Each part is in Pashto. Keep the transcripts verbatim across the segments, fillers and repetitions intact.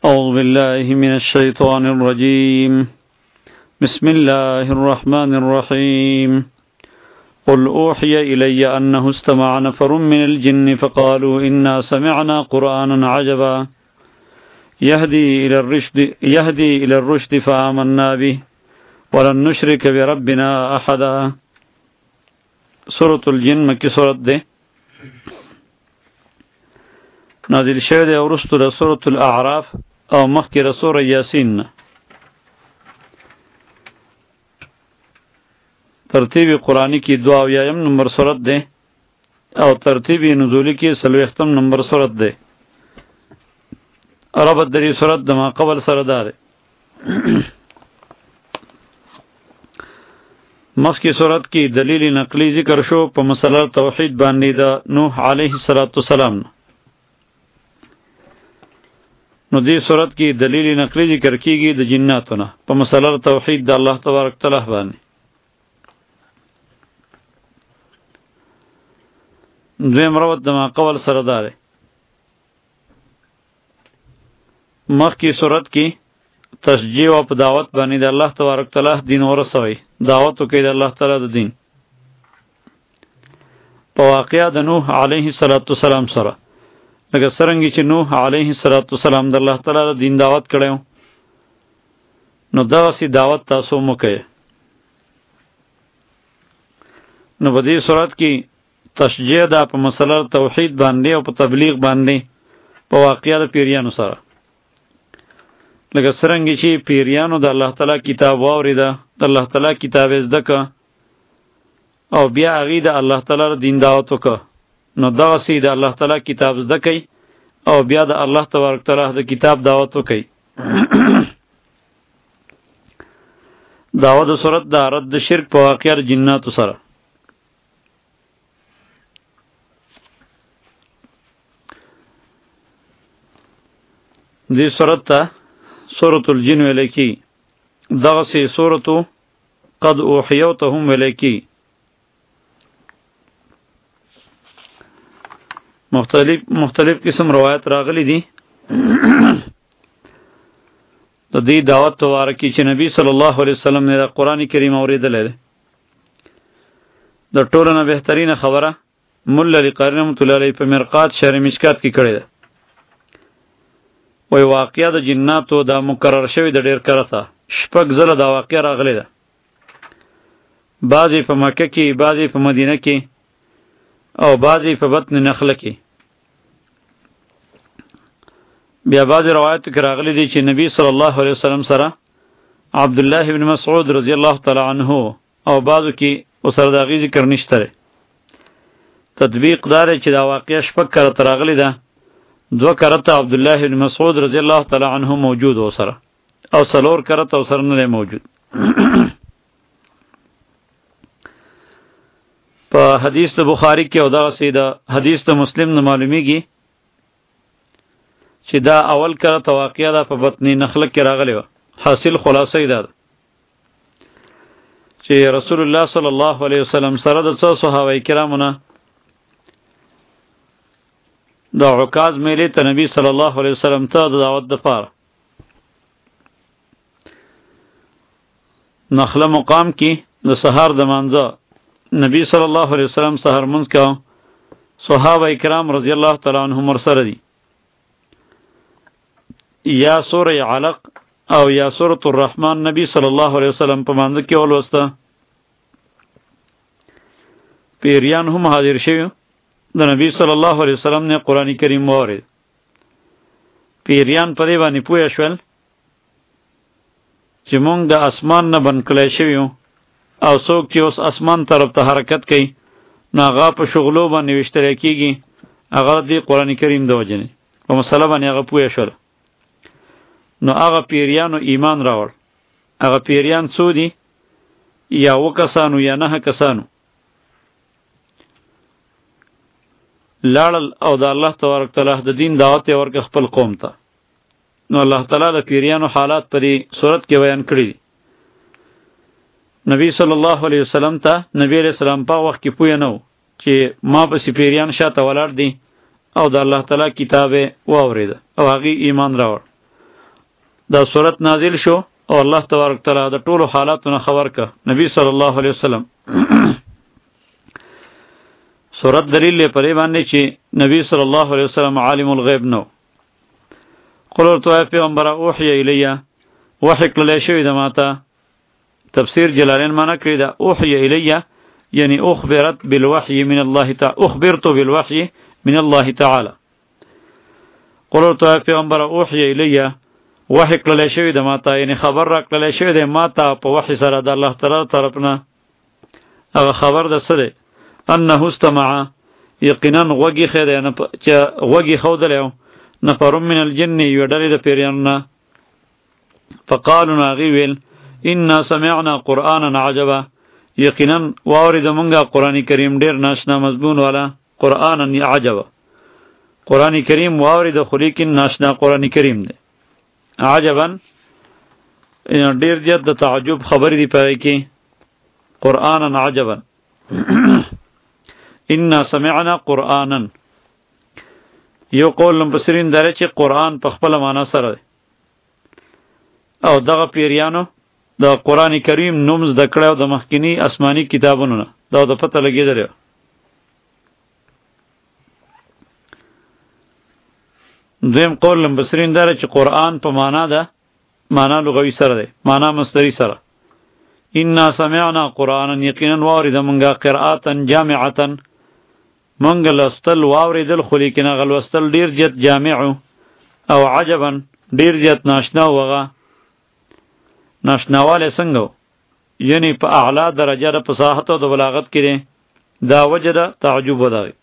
أعوذ بالله من الشيطان الرجيم بسم الله الرحمن الرحيم قل أوحي إلي أنه استمع نفر من الجن فقالوا إنا سمعنا قرآنا عجبا يهدي إلى الرشد يهدي إلى الرشد فآمنا به ولن نشرك بربنا أحدا. سورة الجن مکی سورت ده نازل شوه ده ورستو ده سورة الأعراف او مخی رسول یاسین. ترتیب قرآنی کی دو اویایم نمبر سورت ده او ترتیب نزولی کی سلویختم نمبر سورت ده. ربط دری سورت دما قبل سردار مخ کی صورت کی دلیل نقلی ذکر شو په مسله توحید باندې د نوح علیه السلام. نو دې صورت کی دلیل نقلی ذکر کیږي د جناتو نه په مسله توحید د الله تبارک تعالی باندې. دویم ربط دما قبل سردار مخ کی صورت کی تشجیع او په دعوت باندې د الله تبارک تعالی دین ورسوي، دعوت وکړي د الله تعالی د دین. په واقعیا د نوح علیه السلام سره لکه څرنګه چې نوح علیه السلام د الله تعالی د دین دعوت کړو، نو دغسې دعوت تاسو مو کوئ. نو په دې صورت کې تشجیع ده په مسله توحید باندې او په تبلیغ باندې په واقعیا د پیریانو سره. لکه څرنګه چې پیریانو د الله تعالی کتاب واورېده، د الله تعالی کتاب یې زده که او بیا هغې د الله تعالی د دین دعوت وکړه، نو دغسې د الله تعالی کتاب زده کوي او بیا د الله تبارک تعالی د کتاب دعوت وکړي. دعوت د صورت د رد شرک په واقعه د جناتو سره. دې صورت ته سورة الجن ویلی کی، دغسی سورتو قد اوحیو ته هم ویلی کی. مختلف مختلف قسم روایت راغلی دی د دې دعوت مبارکی چې نبی صلی الله علیه وسلم نه قرآن کریم اوریدلی دی. د ټولو نه بهترینه خبره مولا علی قاری رحمة الله علیه په مرقات شهر مشکات کې کړې ده. وی واقعه د جناتو دا مکرر شوی د ډیر کرته شپږ ځله دا واقعه راغلی ده، بعضې په مکه کې، بعضې په مدینه کې او بعضې په بطن نخله کې. بیا بعضې روایتو کې راغلی دی چې نبی صلی الله علیه وسلم سره عبدالله بن مسعود رضی الله تعالی عنه او بعضو کې ورسره د هغې ذکر نشته دی. تطبیق دا دی چې دا واقعه شپږ کرته راغلی ده، دو کرته عبدالله بن مسعود رضی الله تعالی عنه موجود و سره او سلور کرته و سره نه موجود. په حدیث د بخاری کې او دغسې د حدیث د مسلم نه معلومیږي چې دا اول کرته واقعه ده په بطن نخله کې راغلی وه. حاصل خلاصه یې دا ده چې رسول الله صلی الله علیه وسلم سره د څو صحابه کرامو نه د عکاظ میلې ته نبی صلی الله علیه وسلم ته د دعوت دپاره نخله مقام کې د سهار د مانځه نبی صلی الله علیه وسلم سهار منځ کوه، صحابه کرام رضی الله تعالی عنهم ورسره دي. یا سوره علق او یا سوره الرحمن نبی صلی الله علیه وسلم په مانځه کې ولوسته. پیریان هم حاضر شوي د نبی صلی الله علیه وسلم نه قرآن کریم واورید. پیریان په دې باندې پوه شول چې مونږ د اسمان نه بند کړی شوي یو او څوک چې اوس اسمان طرف ته حرکت کوي نو هغه په شغلو باندې ویشتلی کېږي، هغه دې قرآن کریم د وجې نه په مسله باندې هغه پوه شول. نو هغه پیریانو ایمان راوړ. هغه پیریان څو دي؟ یا اوه کسانو یا نهه کسانو لاړل او د الله تبارک تعالی د دین دعوت یې ورکړه خپل قوم ته. نو الله تعالی د پیریانو حالات په دې صورت کې بیان کړي دي. نبی صلی الله علیه وسلم ته نبی علیه السلام په وخت کې پوه نه و چې ما پسې پیریان شاته ولاړ دي او د الله تعالی کتاب یې واورېده او هغې ایمان راوړ. دا صورت نازل شو او الله تبارک تعالی د ټولو حالاتونو خبر ک نبی صلی الله علیه وسلم صورت دلیل لري پرې باندې چې نبی صلی الله علیه وسلم عالم الغیب نو. قل ورته پیغمبر اوحی الیه وحی کړل شوی د ماته. تفسیر جلالین معنا کړی دا اوحی الیه یعنی اخبرت بالوحی من الله تعالی اخبرت بالوحی من الله تعالی. قل ورته پیغمبر اوحی الیه وحی کړل شوی د ماته یعنی خبر را کړل شوی د ماته په وحی سره د الله تعالی طرفنا. هغه خبر د سره انه استمع یقینا غوږی خیر نه چې غوږی خودلو نفر من الجن یډری د پیراننا. فقالوا ناغیول انا سمعنا قرانا عجبا یقینا واورید مونږه قران کریم ډیر ناشنا مضمون والا قرانا عجبا. قران کریم واورید خو لیکن ناشنا قران کریم دی. عجبا ډیر زیات د تعجب خبر دی پای کی قرانا عجبا. انا سمعنا قرانا یو قول مفسرین دره چې قران په خپل معنا سره او دغه پیریانو د قران کریم نوم زده کړو د مخکینی آسمانی کتابونو نه دا د پته لګیدل. دویم قول مفسرین دره چې قران په معنا ده معنا لغوي سره ده معنا مصدری سره. انا سمعنا قرانا یقینا وارد منغا قراءتا جامعتا منغ لستل واوریدل خو لیکن غل وستل ډیر جت جامع او عجبا ډیر جت ناشنا وغه. ناشناواله څنګه یعنی په اعلی درجه د فصاحت او د بلاغت کې دا وجه ده تعجب وداوي.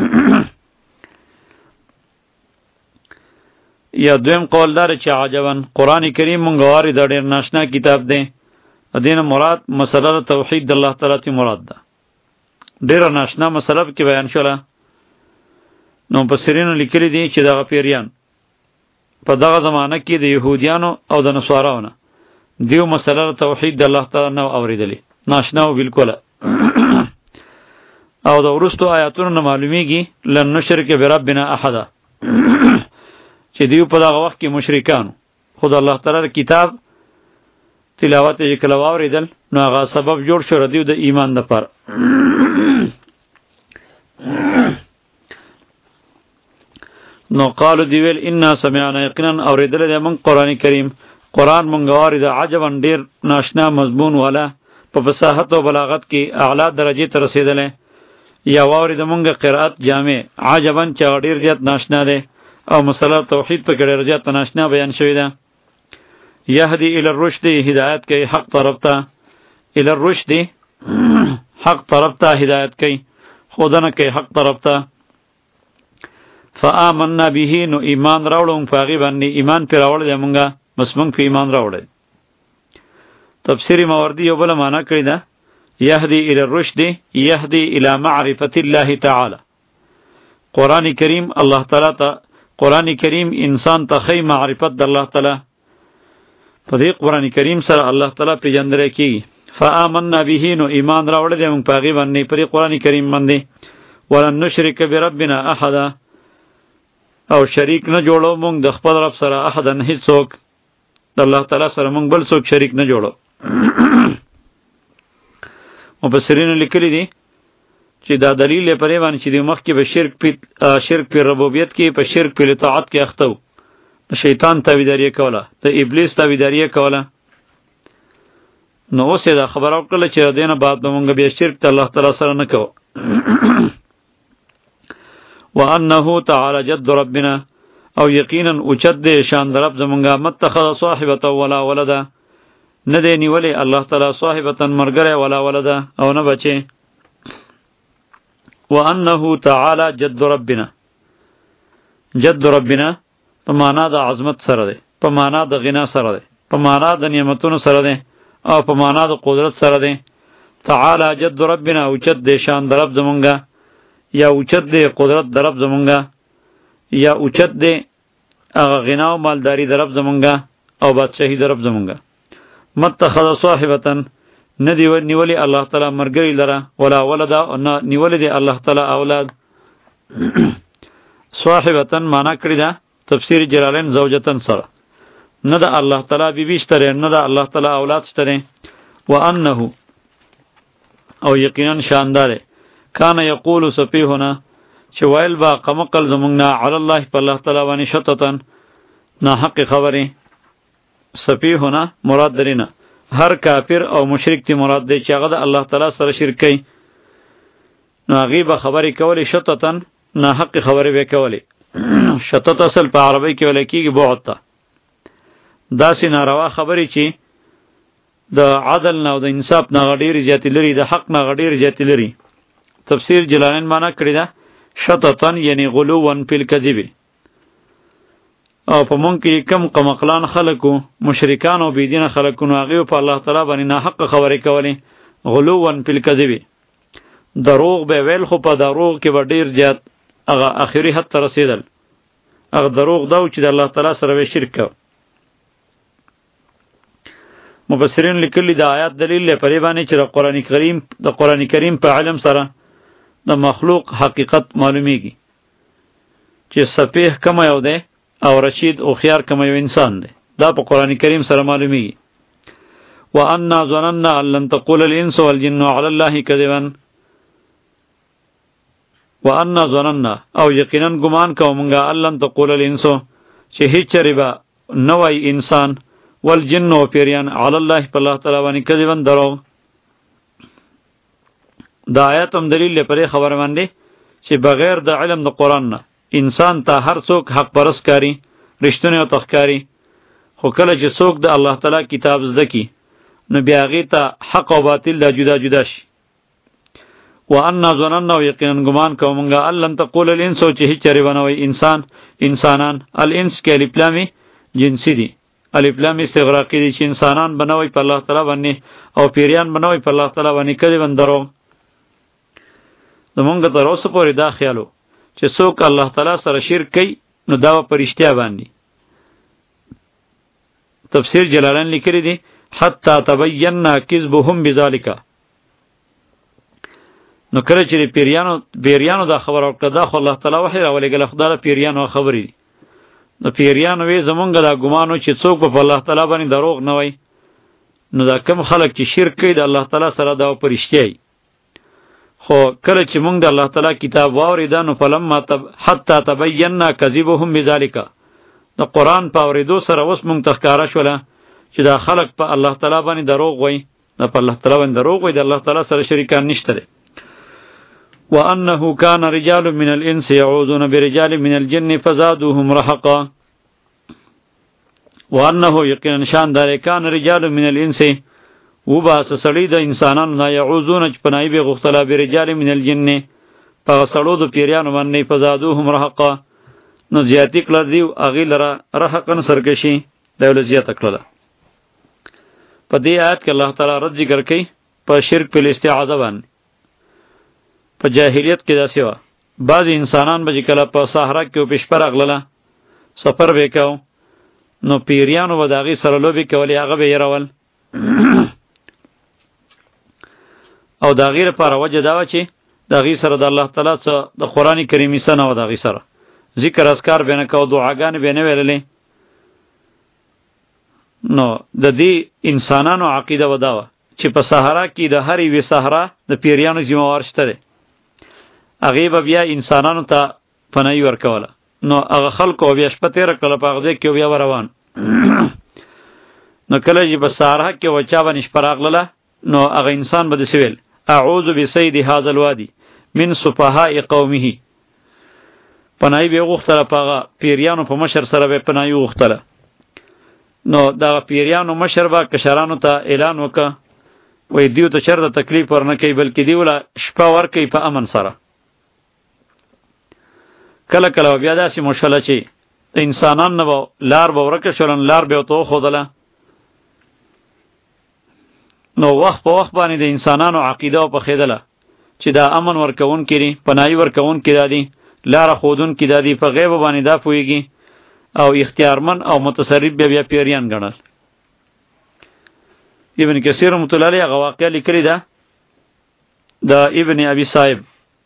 یا دویم قول دار چې عجبا قران کریم منغ وارد ډیر ناشنا کتاب دی. ادین مراد مسله توحید د الله تعالی تی مراد ده. ډیر ناشنا مسله کې بیان شوله. نو مفسرین لیکلي دي چې دغه پیریان په دغه زمانه کې د يهوديانو او د نصاراونو دیو مسله توحید د الله تعالی نو اوریدلی ناشنا و بالکل. او د ورستو آیاتونو معلومیږي لن نشرک بربنا احد چې دیو په دغه وخت کې مشرکان خود الله تعالی کتاب تلاوت یې کله واوریدل نو هغه سبب جوړ شو ردیو د ایمان د پر. نو قالو دی ویل انا سمعنا یقینا اوریدل د من قران کریم قران مونږ وارد عجبا ډیر ناشنا مضمون والا په فصاحت او بلاغت کې اعلی درجه ته رسیدل. یا وارد مونږ قرات جامع عجبا چې ډیر زیات ناشنا ده او مسله توحید په ډیر زیات ناشنا بیان شوی ده. یهدی الی الرشد هدایت کوي حق طرف ته الی الرشد حق طرف ته هدایت کوي خودنه کوي حق طرف ته. فآمنا به نو ایمان راوړم فاغي باندې ایمان پر راوړل دی مونږه بس مونږ په ایمان راوړل. تفسیری ماوردی یو بل معنا کړی ده یهدی الی الرشد یهدی الی معرفت الله تعالی. قران کریم الله تعالی ته قران کریم انسان ته خی معرفت د الله تعالی په دې قران کریم سره الله تعالی پیژندل کی. فآمنا به نو ایمان راوړل دی مونږ په هغه باندې پر قران کریم باندې. ولن نشرک بربنا احد او شریک نه جوړو مونږ د خپل رب سره احد نه هیڅوک د الله تعالی سره مونږ بل څوک شریک نه جوړو. مفسرین لیکلی دي چې دا دلیل پرې باندې چې د مخ کې به شرک په شرک په ربوبیت کې په شرک په اطاعت کې اخته و. شیطان تابعداري کوله ته ابلیس تابعداري کوله. نو اوس دا خبر او کله چې دینه بعد مونږ به شرک ته الله تعالی سره نه کوو. وانه تعالی جد ربنا او یقینا اوچت دی شان رب زمونږه متخذ صاحبه ولا ولدا نه دی نیولې الله تعالی صاحبه مرګره ولا ولدا او نه بچي. وانه تعالی جد ربنا جد ربنا په معنا د عظمت سره دی په معنا د غنا سره دی په معنا د نعمتونو سره دی او په معنا د قدرت سره دی. تعالی جد ربنا اوچت دی شان رب زمونږه یا اوچت دی قدرت در رب زمونږه یا اوچت دی هغه غنا او مالداری در رب زمونږه او بادشاہی در رب زمونږه. متخذ صاحبه ندی نیولی الله تعالی مرګری لره ولا ولدا نه نیولی دی الله تعالی اولاد. صاحبه معنا کړی دا تفسیر جلالین زوجتن سره نه د الله تعالی بیبي شته نه د الله تعالی اولاد شته وانه او یقینا شاندار کان یقول سفیهنا چې ویل با قمقل زمونږ علی الله په الله تعالی باندې شتتن نا حق خبره سفیهنا مراد درینه هر کافر او مشرک تی مراد دی چې هغه د الله تعالی سره شرک کوي نو هغه به خبرې کولی شتتن نا حق خبرې به کولی شتت اصل په عربی کې ویل کېږي بعد ته داسې ناروا خبرې چې د عدل نه او د انصاف نه غډیر زیاتې لري د حق نه غډیر زیاتې لري تفسیر جلالین معنا کړی ده شتتن یعنی غلوون فی الکذب او په مونږ کې کم قمقلان خلکو مشرکان او بيدین خلکو نو هغه په الله تعالی باندې ناحق خبرې کولې غلوون فی الکذب دروغ به ویل خو په دروغ کې به ډیر زیات هغه اخیری حد ته رسیدل هغه دروغ دا چې د الله تعالی سره به شرک کو مفسرین لیکلي د آیات دلیل لپاره باندې چې د قران کریم د قران کریم په علم سره د مخلوق حقیقت معلومیږي چې سفیه کما یو دی او رشید او خيار کما یو انسان دی دا په قران کریم سره معلومیږي وان ظننا ان لن تقول الانس والجن على الله كذبا وان ظننا او یقینا ګمان کومګه ان لن تقول الانس چې هیڅ ربا نوای انسان والجن و پیریان علی الله په الله تعالی باندې کذبن درو دا آیات هم دلیل لپاره خبر باندې چې بغیر د علم د قران نه انسان ته هر څوک حق پرست کاری رښتونه او تخکاری خو کله چې څوک د الله تعالی کتاب زده کی نو بیا هغه ته حق او باطل د جدا جدا شي وان ظننا یقینا ګمان کومګه ان لن تقول الانس چې هیڅ چره بنوي انسان انسانان الانس کې الف لام جنسی دي الف لام استغراقی دي چې انسانان بنوي په الله تعالی باندې او پیریان بنوي په الله تعالی باندې کله بندرو زمونږ ته اوس پورې دا خیالو چې څوک الله تعالی سره شرک کوي نو دا پرشتیا باندې تفسیر جلالین لیکلی دی حتی تبینا کذبهم بذالک نو کله چې پیریانو بیریانو دا خبر ورکړه دا خو الله تعالی وحی راولېږي خدای پیریانو خبرې نو پیریانو وی زمونږ دا ګمانو چې څوک په الله تعالی باندې دروغ نه وای نو دا کم خلک چې شرک کوي د الله تعالی سره دا پرشتي خو کله چې مونږ د الله تعالی کتاب واوریدا نو فلما تب حتی تبینا کذبهم بذالک د قران په اوریدو سره اوس مونږ تخکاره شوله چې دا خلک په الله تعالی باندې دروغ وای نه په الله تعالی باندې دروغ وای د الله تعالی سره شریکان نشته وانه كان رجال من الانس يعوذون برجال من الجن فزادوهم رهقا وانه یقینا شان دار کان رجال من الانس وباس سړی د انسانانو نه يعوذون چې پنای به غختلا برجال من الجن په سړو د پیریانو باندې فزادوهم رهقا نو زیاتی کړه دی اغه لره رهقن سرکشي دول زیات کړه په دې آیت کې الله تعالی رد ذکر کوي په شرک په استعاذہ باندې په جاهلیت کې داسې و بعض انسانان به کله په صحرا کې په شپه راغله سفر وکاو نو پیریانو به داغي سره لوبي کولې هغه به يرول او داغي لپاره وجه دا و چې داغي سره د الله تعالی څخه د قران کریم سره او داغي سره ذکر اذکار به نه کو دعاګان به نه ویلې نو د دې انسانانو عقیده وداوه چې په صحرا کې د هرې وی صحرا د پیریانو ذمہوار شته هغه به بیا انسانانو ته پناه ورکوله نو هغه خلکو بیا شپه تیر کړه په هغه کې بیا روان نو کله چې په صحرا کې وچا باندې شپراغله نو هغه انسان به سویل اعوذ بسید هذا الوادي من سفهاء قومه پناه به غوښتله په پیریانو په مشر سره به پناه غوښتله نو دا پیریانو مشر با کشرانو ته اعلان وکړه وای دیو ته چرته تکلیف ورنه کوي بلکې دی ولا شپه ور کوي په امن سره کله کله بیا داسې مشله چې انسانان نه لار به ورکه شولن لار به تو خودله نو وخت په وخت باندې د انسانانو عقیده په خیدله چې دا امن ورکون کړي پناهي ورکون کړي دادي لار خودون کړي دادي په غیب باندې دا پويږي او اختیارمن او متصرف بیا بیا پیریان ګڼل ابن کثیر رحمۃ اللہ علیہ هغه واقعه لیکلی ده د ابن ابي صاحب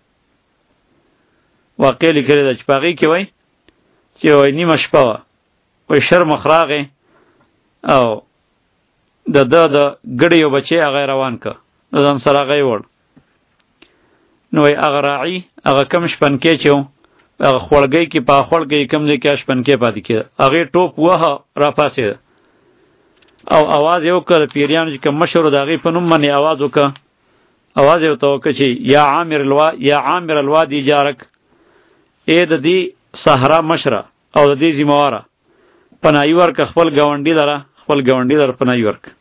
واقعه لیکلی ده چې پاغي کې وای چې وای نیمه شپه وای شر مخراغه او د د د ګډ یو بچی هغه روان که د ځان سره هغه یې وړ. نو وایي هغه راعي هغه کم شپنکی چې و هغه خوړګۍ کې په خوړګۍ کم دی کې شپنکی پاتې کېده، هغې ټوپ وهه را پاسېده او اواز یې وکړه. د پیریانو چې کوم مشر و د هغې په نوم باندې اواز وکړه، اواز یې ورته وکړه چې یا عامر الوا یا عامر الوادي جارک، ای د دې صحرا مشره او د دې ذمهواره پناهي ورکړه خپل ګاونډي لره، خپل ګاونډي لره پناهي ورکړه.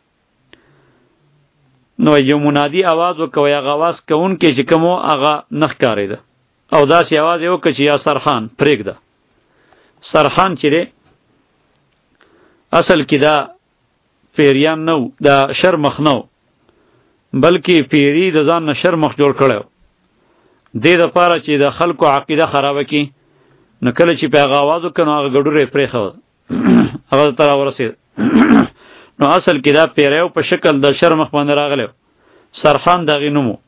نو یو منادي اواز وکړه، هغه اواز کوونکی چې کوم و هغه نه ښکارېده او داسې اواز یې وکړه چې یا سرخان پرېږده. سرخان چې دی اصل کې دا پیریان نه و، دا شرمخ نه و، بلکې پیری د ځان نه شرمخ جوړ کړی و دې دپاره چې د خلکو عقیده خرابه کړي. نو کله چې په هغه اواز وکړه نو هغه ګډوره یې پرېښوده، هغه ته راورسېد. نو اصل کې دا پیریو په شکل د شرمخ باندې راغلی و، سرخان د هغې نوم و.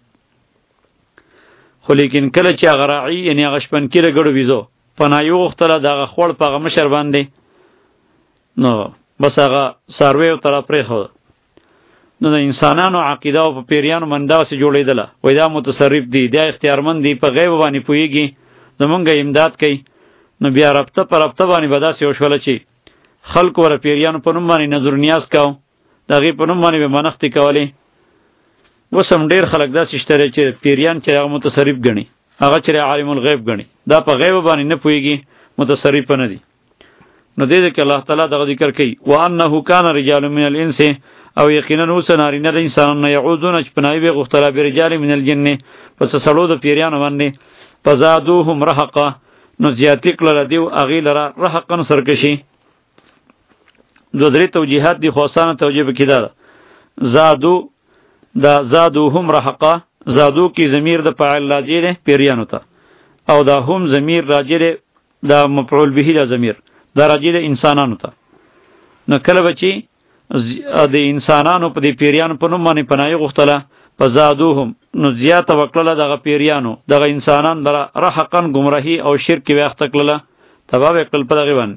خو لیکن کله چې هغه راعي یعنې هغه شپنکي له ګډو ویزو پناهي وغوښتله د هغه خوړ په هغه مشر باندې، نو بس هغه څاروی ورته را پرېښوده. نو د انسانانو عقیده او په پیریانو باندې داسې جوړېدله، وایي دا متصرف دي، دا اختیارمند دي، په غیب باندې پوهېږي، زمونږ امداد کوي. نو بیا ربطه په ربطه باندې به داسې وشوله چې خلکو ور پیریانو په نوم باندې نظر نیاز کوو، د هغې په نوم باندې به منښتې کولې. اوس هم ډېر خلک داسې شته چې پیریان چې هغه متصرف ګڼي، هغه چې عالم الغیب ګڼي، دا په غیب باندې نه پوهېږي، متصرف نه دي. نو دې کې الله تعالی دغه ذکر کوي وانه کان رجال من الانس، او یقینا اوس نارینه د انسانانو یعوذون چې پناهي به غوښتله برجال من الجن، پس سړو د پیریانو باندې فزادوهم رهقا، نو زیاتې کړله دیو هغې لره رهقا سرکشي. دو درې توجیهات دي، خو اسانه توجیه پکې دا ده زادو دا زادوهم رهقا، زادو کې ضمیر د فاعل راجع دی پیریانو ته، او دا هم ضمیر راجع دی دا مفعول به دا ضمیر دا راجع دی انسانانو ته. نو کله به چې د انسانانو په دې پیریانو په نوم باندې پناهي غوښتله فزادوهم، نو زیاته وکړله دغه پیریانو دغه انسانان لره رهقا ګمراهي او شرک یې واخته کړله، تباه یې کړل په دغې باندې.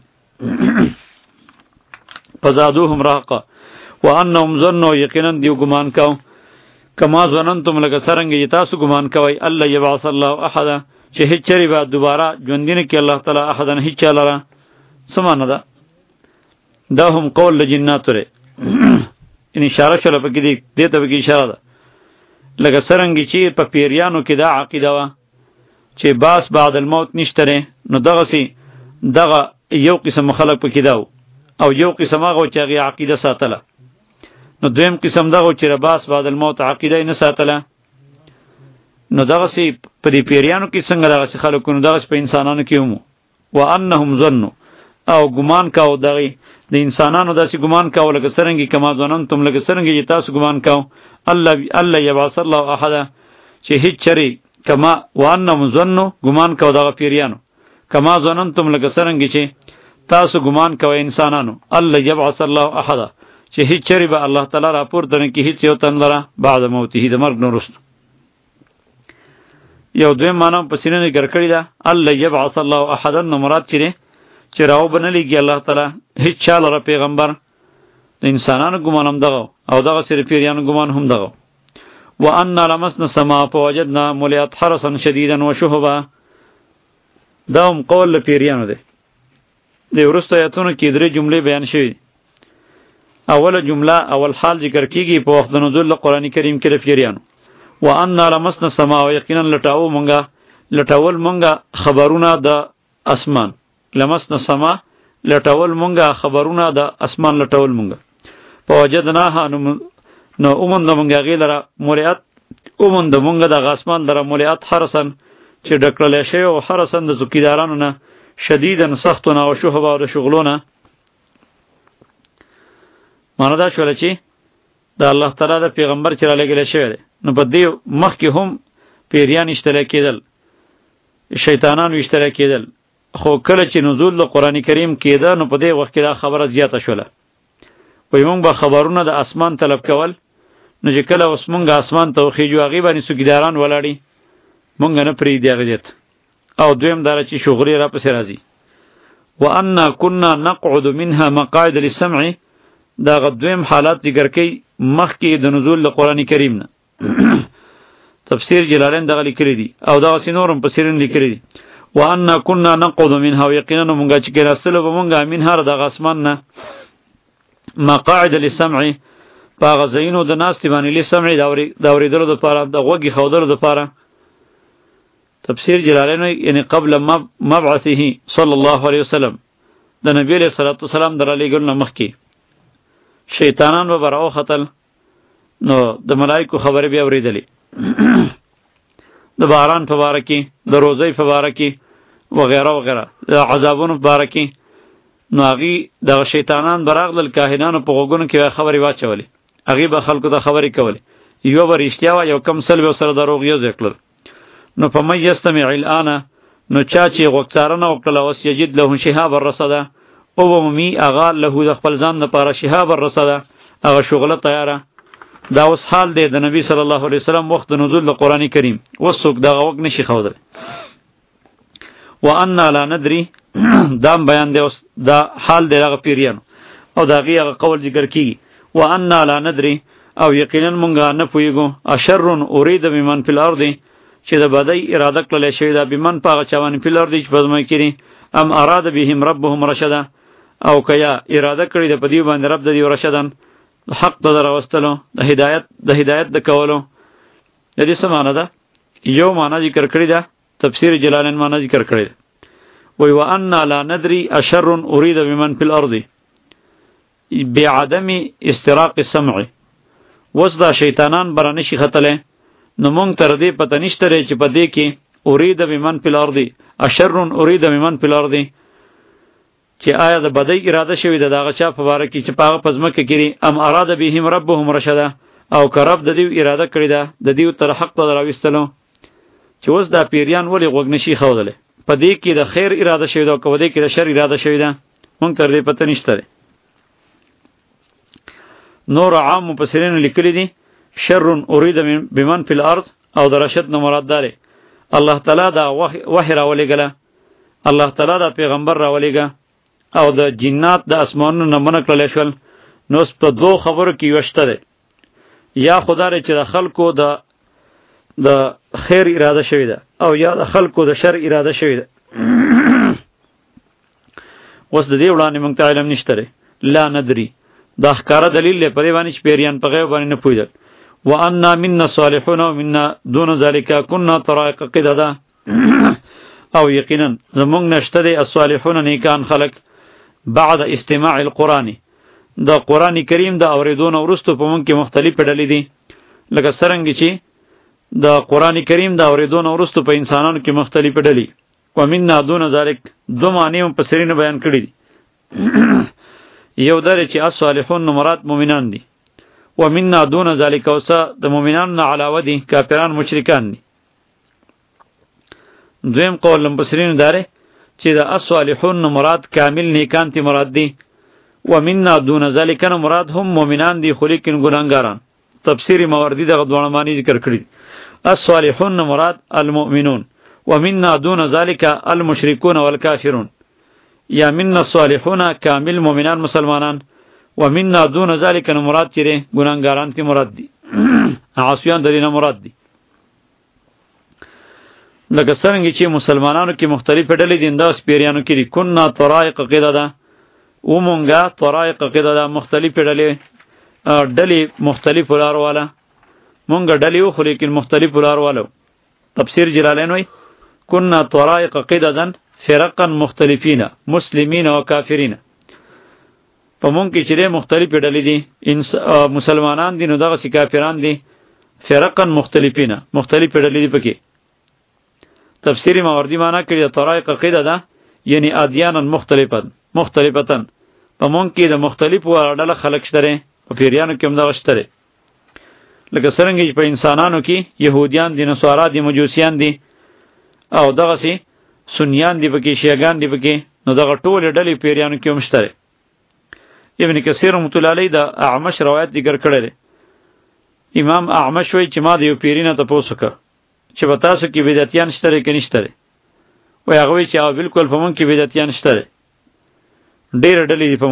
فزادوهم رهقا وانهم ظنوا، یقینا دیو ګمان کو کما ظننتم، لکه څرنګه چې تاسو ګمان کوئ الله یبعث الله احدا، چې هیڅ چرې به دوباره ژوندي نه کړي الله تعالی احدا هیڅ چا لره. څه معنی ده؟ دا هم قول د جناتو دی، ان اشاره شوله پکې دی، دې ته پکې اشاره ده. لکه څرنګه چې په پیریانو کې دا عقیده وه چې باس بعد الموت نشته دی، نو دغسې دغه یو قسم خلک پکې دا و، او یو قسم هغه و چې هغې عقیده ساتله. نو دویم قسم دغه چې باس بعد الموت عقیده یې نه ساتله. نو دغسې په دې پیریانو کې څنګه دغسې خلک نو دغسې په انسانانو کې هم وانهم ظنوا، او ګمان کاو دغې د انسانانو داسې ګمان کاو لکه څرنګې کما ظننتم، لکه څرنګې چې تاسو ګمان کاو الله الله یبعث الله احدا، چې هیڅ چرې کما وانهم ظنوا ګمان کاو دغه پیریانو کما ظننتم، لکه څرنګې چې تاسو ګمان کوئ انسانانو الله یبعث الله احدا، چې هیڅ چرې به الله تعالی راپورته نه کړي هیڅ یو تن لره بعد موته، د مرګ نه وروسته. یو دویم معنا په سینه ذکر کړې ده الله یبعث الله احدا، نو مراد چې دی چې راو به نه لېږي الله تعالی هیڅ چا لره پیغمبر. د انسانانو ګمان هم دغه او دغه سره پیریانو ګمان هم دغه. وانا لمسنا السماء فوجدنا ملئت حرسا شديدا وشهبا، دا هم قول له پیریانو دی. د وروسته آیاتونو کې درې جملې بیان شوي. اوله جمله اول حال ذکر کیږي په وخت د نزول قرآن کریم کې د پیریانو. وانا لمسنا السماء، یقینا لټاو مونږه لټول مونږه خبرونه د اسمان، لمسنا السماء لټول مونږه خبرونه د اسمان لټول مونږه. فوجدناها، نو اومند مونږه هغې لره ملئت اومند مونږه دغه اسمان لره ملئت حرسن، چې ډکړلی شوی او حرسن د څوکیدارانو نه، شدیدن سختونه او شهبه او د شغلونه. معنا دا شوله چې د الله تعالی د پیغمبر چې رالیږلی شوی دی، نو په دې مخکې هم پیریان اشتراک کېدل، شیطانان اشتراک کېدل، خو کله چې نزول د قرآن کریم کېده نو په دې وخت کې دا خبره زیاته شوله. وایي موږ به خبرونه د اسمان طلب کول، نو چې کله اوس موږ اسمان ته وخیږو هغې باندې څوکیداران ولاړي، موږ نه پرېږدي هغې ځای ته. او دویم دا چې شغلې را پسې راځي. وانا کنا نقعد منها مقاعد للسمع، دا غدویم حالات ذکر کوي مخکې د نزول د قرآن کریم نه. تفسیر جلالین دغه لیکلی دي او دغه سینورم په سیرین لیکلی دي. وان كنا نقض منها ويقينا مونږه چې کېراستلو به مونږه منها د اسمان نه مقاعد للسمع پاغه زینو د ناستې باندې لسمع د اورېدلو دپاره د غوږی ښودلو دپاره. تفسیر جلالین یعنی قبل مبعثه صلی الله علیه وسلم د نبی علیه الصلاة والسلام در علیګلو نه مخکې شیطانان به براو ختل نو د ملائکو خبرې بیا اورېدلې د باران په باره کې د روزۍ په باره کې وغیره وغیره د عذابونو په باره کې نو هغې دغه شیطانان به راغلل کاهنانو په غوږونو کې به خبرې واچولې هغې به خلکو ته خبرې کولې یو به رښتیا وه یو کم سل به ورسره دروغ یوځای کړل. نو فمن یستمع الآن نو چا چې غوږڅارنه وکړله اوس یجد له شهابا رصدا او به مومي هغه له د خپل ځان دپاره شهابا رصدا هغه شغله تیاره. دا اوس حال دی د نبی صلی الله علیه وسلم وخت د نزول د قرآن کریم اوس څوک دغه وږ نشي ښودلی. وانا لا ندري دام بیان دی اوس دا حال دی هغه پیریانو او د هغې هغه قول ذکر کېږي. وانا لا ندري او یقینا مونږه نه پوهېږو اشر ارید بمن فی الارض چې د بدۍ اراده کړلی شوې ده بمن په هغه چا باندې فی الارض چې په ځمکه کې دي ام اراد بهم ربهم رشدا او که یا اراده کړې ده په دې باندې رب د دې رشدن حق ته د راوستلو د هدایت د هدایت د کولو. د دې څه معنی ده؟ یو معنی ذکر کړې ده تفسیر جلالین معنی ذکر کړې ده وی وانا لا ندري اشر ارید بمن فی الارض بعدم استراق السمع. وس دا شیطانان برا نشي ختلی نو مونږ تر دې پته نشته دی چې په دې کې ارید بمن فی الارض اشر ارید بمن فی الارض چې آیا د بدۍ اراده شوې ده د هغه چا په باره کې چې په هغه په ځمکه کې دي ام اراد بهم ربهم رشدا او که رب د دې اراده کړې ده د دې تر حق ته د راویستلو. چې اوس دا پیریان ولې غوږ نشي ښودلی په دې کې د خیر اراده شوې ده او که په دې کې د شر اراده شوې ده مونږ تر دې پته نشته دی. نور عام مفسرینو لیکلی دي شر ارید بمن فی الارض او د رشد نه مراد دی الله تعالی دا وحی راولېږله الله تعالی دا پیغمبر راولېږه او د جنات د اسمانونو نه منع کړلی شول. نو اوس په دوو خبرو کې یوه شته دی یا خدا دی چې د خلکو د د خیر اراده شوې ده او یا د خلکو د شر اراده شوې ده. اوس د دې وړاندې موږ ته علم نشته دی لا ندري دا ښکاره دلیل دی په دې باندې چې پیریان په غیب باندې نه پوهېدل. وانا منا صالحون ومنا دون ذلك كنا طرائق قددا او یقینا زمونږ نشته دی الصالحون نیکان خلق بعد استماع القرآن د قرآن کریم د اورېدو نه وروسته په مونږ کې مختلفې ډلې دي لکه څرنګه چې د قرآن کریم د اورېدو نه وروسته په انسانانو کې مختلفې ډلې ومنا دون ذلک دو معنی مفسرینو بیان کړي دي. یو دا چې الصالحون مراد مؤمنان دي ومنا دون ذلک اوسه د مؤمنانو نه علاوه دي کافران مشرکان دي. دویم قول مفسرینو داره چې د الصالحون مراد کامل نیکان تی مراد دي ومنا دون ذلک نه مراد هم مؤمنان دي خو لیکن ګناهګاران. تفسیر ماوردی دغه دوه معنی ذکر کړي. الصالحون مراد المؤمنون ومنا دون ذلك المشركون والكافرون یا منا الصالحون کامل مؤمنان مسلمانان ومنا دون ذلك مراد چیرې ګناهګاران تی مراد دي عاصیان د دینه مراد دي. لکه څنګه چې مسلمانانو کې مختلف ډلې دي دا سپیریانو کې دي کنا طرائق قددا و مونږه طرائق قددا مختلف ډلې ډلې مختلف لار والا مونږه ډلې خو لیکن مختلف لار والو. تفسیر جلالین وای کنا طرائق قددا فرقا مختلفین مسلمین و کافرین. په مونږ کې چې مختلف ډلې دي مسلمانان دي نو دغه سي کافران دي فرقا مختلفین مختلف ډلې دي پکې. تفسیر ماوردی معنی کړی د طرائق قددا یعنی ادیانا مختلفا مختلفتن په مونږ کې د مختلفو ډله خلق شته په پیریانو کې هم دغه شته لکه څرنګه چې په انسانانو کې يهوديان دي نصارا دي مجوسیان دي او دغه سي سنیان دي پکې شیعاګان دي پکې نو دغه ټول ډلې پیریانو کې هم شته. ابن کثیر رحمۃ اللہ علیہ د اعمش روایت ذکر کړی دی. امام اعمش وایي چې ما د یو پیرینه تپوس وکړ چې په تاسو کې بدعتیان شته که نشته وایي هغه وایي چې بالکل په مونږ کې بدعتیان شته ډېرې ډلې دي په مونږ کې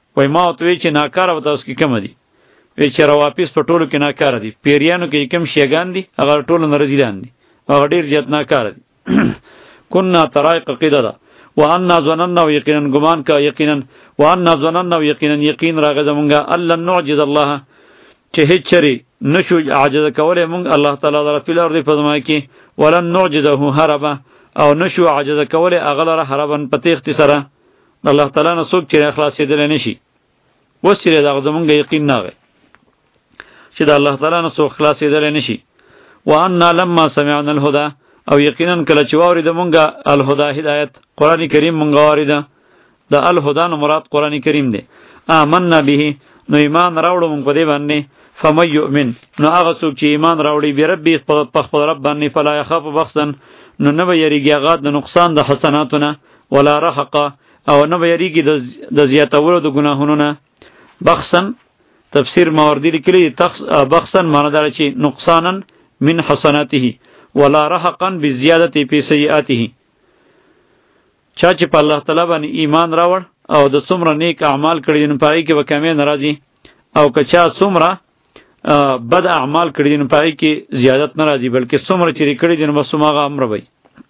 وای ما ته وی چې ناکاره وته اوس کې کم دي وی چې را واپس په ټولو کې ناکاره دي پیریانو کې کم شیګان دي هغه ټولو نرزیدان دي هغه ډیر زیات ناکاره دي كنا طرائق قددا وان ظننا ويقينا غمان کا یقینا وان ظننا ويقينا یقین راغه زمونږه الله نعجز الله چې هیڅ چری نشو عاجز کوله مونږ الله تعالی در په لار دی فزما کې ولن نعجزه هربا او نشو عاجز کوله اغلره هربن پتیخت سره الله تعالی نه څوک چې اخلاص دې نشي وسره دا زمونږه یقین نه وي چې دا الله تعالی نه څوک اخلاص دې نشي وان لما سمعنا الهدى او یقینا کله چې واورید مونږه الهدى هدایت قران کریم مونږه واورید دا الهدى نو مراد قران کریم دی آمنا به نو ایمان راوړو مونږ په دې باندې فمن یؤمن نو هغه څوک چې ایمان راوړي به رب په خپل رب باندې فلا يخاف بخسا نو نه به یریږي هغه د نقصان د حسناتونه ولا رحق او نه به یریږي د زیاتولو د ګناهونو نه بخسا تفسیر ماوردی لیکلی بخسا معنی دار چې نقصانا من حسناته ولا رحقا بزیادت فی سیئاته چا چې په الله تعالی باندې ایمان راوړ او د څومره نیک اعمال کړی نو پای کې وکامه ناراضي او که چا څومره بد اعمال کړی نو پای کې زیادت ناراضي بلکې څومره چې کړی نو مسماغه امر وي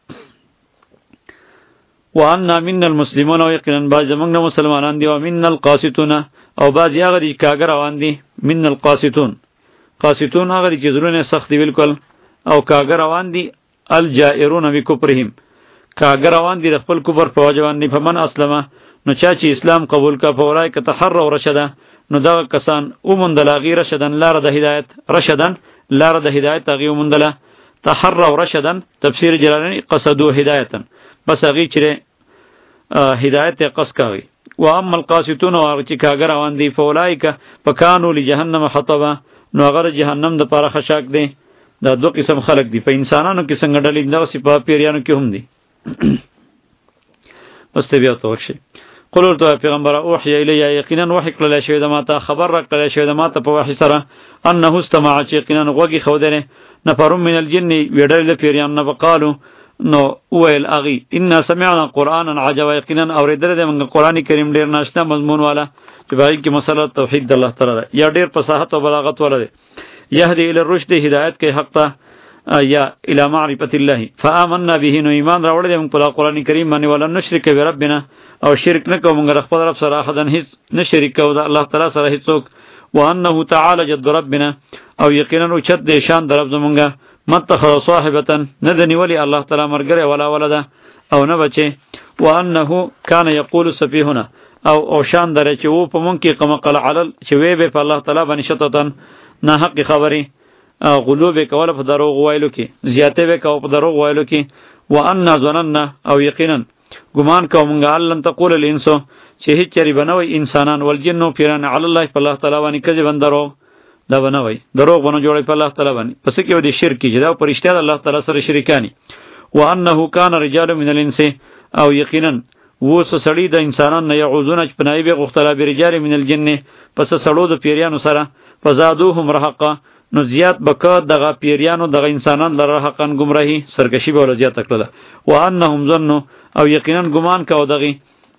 وان من المسلمون او یقینا باز موږ نه مسلمانان دي او من القاسطون او باز هغه دي کاګر روان دي من القاسطون قاسطون هغه دي چې زړونه سخت دي بالکل او کاګر روان دي الجائرون بکفرهم کاګر روان دي خپل کفر په وجه باندې فمن اسلمه نو چا چې اسلام قبول کا فورای که تحرر رشدا نو دا کسان او مندل غیر رشدن لار د هدایت رشدن لار د هدایت غي مندل تحرر رشدن تفسیر جلالانی قصدو هدایتن بس غي چره هدایت قص کوي و اما القاسطون او چې کاګر روان دي فولایک فکانوا لجهنم حطبا نو هغه جهنم د پاره خشاک دي دا دو قسم خلق دي په انسانانو کې څنګه ډلې دا صفات پیریانو کې هم دي واستبیا توشي قولوا تو پیغمبر اوحی الی یقینا وحی کړل شوی د ماته خبر را کړل شوی د ماته په وحی سره انه استمع یقینا غوږی خودنه نفر من الجن ویډل پیریان نه وقالو نو ویل اغي ان سمعنا قرانا عجبا یقینا اوریدل د موږ قران کریم ډیر ناشنا مضمون والا چې باقي کې مسله توحید د الله تعالی یا ډیر فصاحت او بلاغت والا دی یهدی الی الرشد هدایت کې حق ته یا الی معرفت الله فآمنا به نو ایمان راوړل موږ په قران کریم باندې ولا نشرک بربنا او شرک نه کوم موږ خپل رب سره احدن هیڅ نه شریک کوو د الله تعالی سره هیڅوک وانه تعالی جد ربنا او یقینا او چت د شان درب زمونږه متخذ صاحبه نه دنی ولی الله تعالی مرګره ولا ولدا او نه بچي وانه کان یقول سفیهنا او او شان درې چې وو په مونږ کې قمقل علل چې وی به په الله تعالی باندې شتتن نه حق خبري غلوب کوله په دروغ وایلو کې زیاته به کو په دروغ وایلو کې وان ظننا او یقینا ګمان کومګه الله تقول الانس چې هیڅ چری بنوي انسانان والجن پیران علی الله په الله تعالی باندې کذب درو دا بنوي دروغ بنو جوړي په الله تعالی باندې پس کې ودي شرک چې دا پرشتیا الله تعالی سره شریکانی وانه کان رجال من الانس او یقینا وس سړی د انسانان نه یعوذون اجنبی به غختلا برجال من الجن پس سړو د پیریانو سره فزادوهم رهقا نو زیات بکا دغه پیریانو دغه انسانان لره حقن گمراهی سرکشی به ول زیات کړل و انهم ظنوا او یقینا ګمان کاو دغه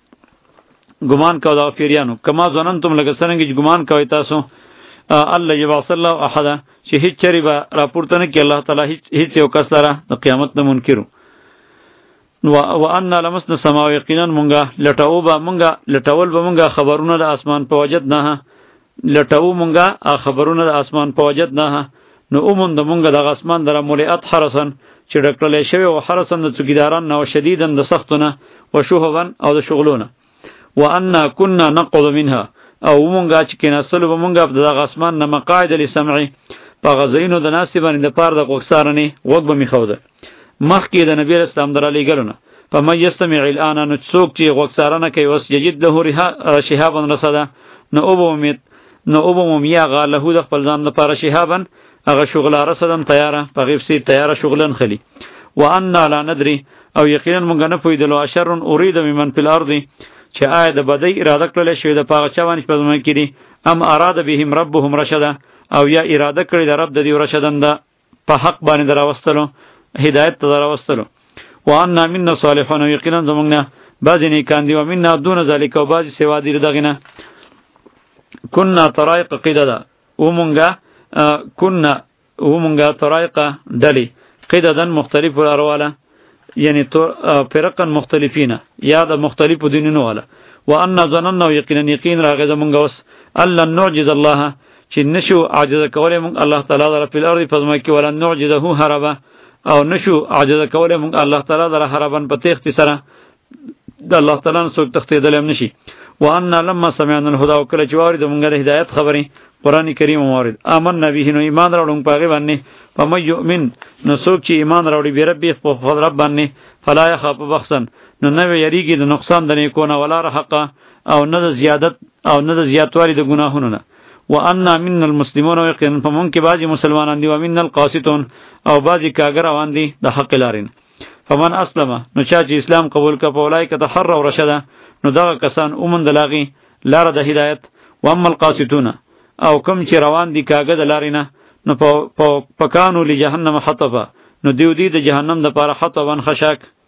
ګمان کاو دغه پیریانو کما ظننتم لکه څنګه چې ګمان کوي تاسو الله یبعث الله احد چې هیڅ چری به راپورته نه کی الله تعالی هیڅ هیڅ یو کس لره د قیامت نه منکرو و ان لمسنا السماء یقینا مونږه لټاو به مونږه لټول به مونږه خبرونه د اسمان په وجد نه لټاو مونږه خبرونه د اسمان په وجد نه نو اومند مونږه د اسمان در ملئات حرسن چې ډکړلې شوی او حرسن د څګیداران نو شدیدن د سختونه او شوهون او د شغلونه وان كنا نقض منها او مونږه چې کیناستلو به مونږه د اسمان نه مقاعد لسمع په غزینو د ناس باندې د پاره د غوښارنې وګ به میخوده مخکې د نبی اسلام درالي ګلونه فمن يستمع الان نو څوک چې غوښارنه کوي وس یجد له شهابا رصدا نو او امید نو او ممیا غاله د خپل ځان لپاره شهابن هغه شغل رصدن تیاره په غیب سي تیاره شغلن خلی وان لا ندري او یقینا مونږ نه پویدلو اشر اريد ممن في الارض چې آیا د بدی اراده کړل شوی د پاغه چوانش په زمون کې دي ام اراده بهم ربهم رشدا او یا اراده کړی د رب د دی رشدن د په حق باندې دراوستلو هدایت ته دراوستلو وان منا صالحون یقینا زمونږ نه بعضی نیکان دي او منا دون ذلک او بعضی سوا دي دغه نه كنا طرائق قددا ومونگا كنا ومونگا طرائق دلی قددا مختلف الارواله یعنی فرقا مختلفین یا د مختلف دینونو والا وان ظننا یقینا یقین راغه مونږ اوس الله نعجز الله چې نشو عاجز کولای مونږ الله تعالی در په الارض فزما کې ولا نعجزه هربا او نشو عاجز کولای مونږ الله تعالی در هربن په تخت سره د الله تعالی څوک تختیدل هم نشي وان لما سمعنا الهدى وکله چې وارد مونږ د هدایت خبرې قران کریم وارد امن نبی نو ایمان راوړم پاغه باندې فمن یؤمن نو څوک چې ایمان راوړي به رب په خپل رب باندې فلا يخاف بخسن نو نه یریږي د نقصان د نیکونه ولا رحق او نه د زیادت او نه د زیاتوالي د ګناهونو نه وان من المسلمون ويقين فمن کې بعضی مسلمانان دي ومن القاسطون او بعضی کاګر روان دي د حق لارین فمن اسلم نو چا چې اسلام قبول ک په ولای ک تحرر رشد نو دغه کسان اومن دلاغي لار د هدایت واما القاسطون او کم چې روان دي کاګه د لارینه نو په پکانو لجهنم حطبا نو دیو دی د جهنم د پاره حطبان خشاک